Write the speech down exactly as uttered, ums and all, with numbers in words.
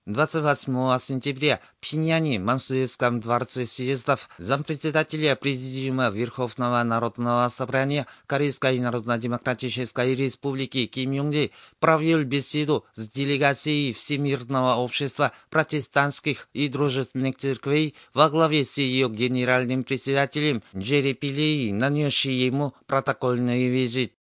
двадцать восьмого сентября в Пхеньяне, Мансуетском дворце съездов, зампредседателя Президиума Верховного Народного Собрания Корейской Народно-Демократической Республики Ким Юнг-ди провел беседу с делегацией Всемирного общества протестантских и дружественных церквей во главе с ее генеральным председателем Джерри Пиллей, нанесший ему протокольный визит.